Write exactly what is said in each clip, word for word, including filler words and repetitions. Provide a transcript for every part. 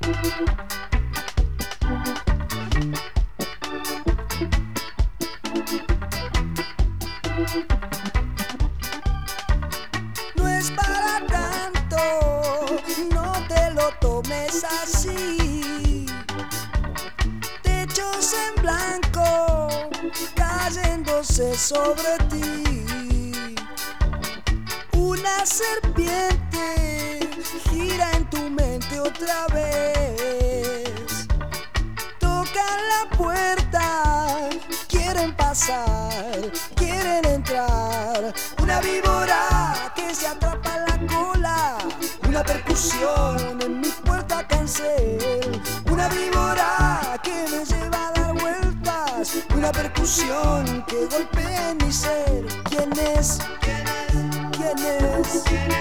No es para tanto, no te lo tomes así. Techos en blanco cayéndose sobre ti. Una serpiente gira en tu mente otra vez. Tocan la puerta, quieren pasar, quieren entrar. Una víbora que se atrapa en la cola, una percusión en mi puerta cancel. Una víbora que me lleva a dar vueltas, una percusión que golpea en mi ser. ¿Quién es? ¿Quién es?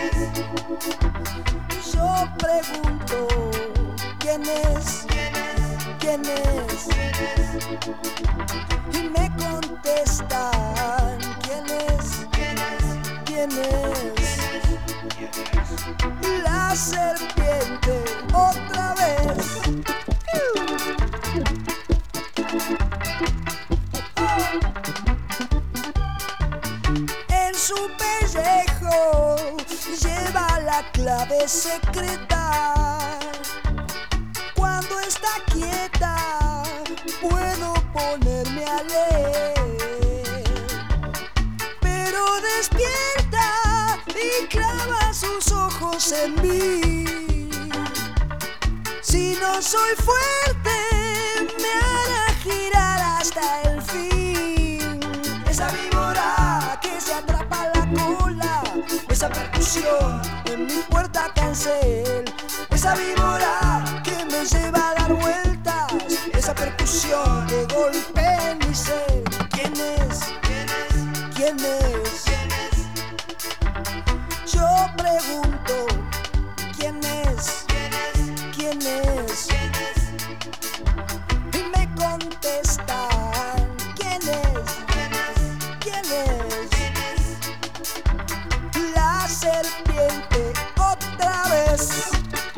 Yo pregunto, ¿quién es? ¿Quién es? Y me contestan, ¿quién es? ¿Quién es? La serpiente otra vez. En su pellejo lleva la clave secreta. Cuando está quieta puedo ponerme a leer, pero despierta y clava sus ojos en mí. Si no soy fuerte me hará girar hasta el fin. Esa víbora que se atrapa la cola, esa percusión en mi puerta cancel. Esa víbora que me lleva a dar vueltas, esa percusión que golpea en mi ser. ¿Quién es? ¿Quién es? Yo pregunto, ¿quién es? ¿Quién es? Y me contestan, ¿quién es? ¿Quién es? La serpiente otra vez.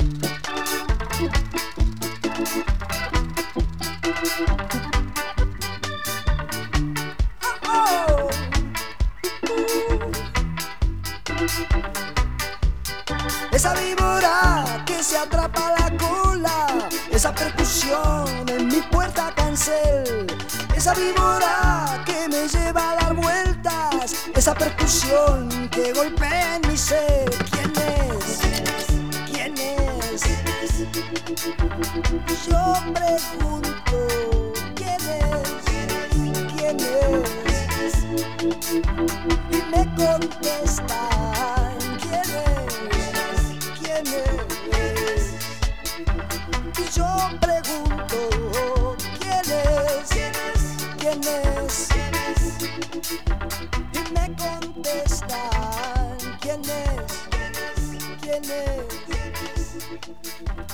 Oh, oh. Esa víbora que se atrapa la cola, esa percusión en mi puerta cancel. Esa víbora que me lleva a dar vueltas, esa percusión que golpea en mi ser. ¿Quién es? ¿Quién es? Yo pregunto, ¿quién es? ¿Quién es? Y me contestan, ¿quién es? ¿Quién es? Y yo pregunto, ¿quién es? ¿Quién es? Y me contestan, ¿quién es? ¿Quién es?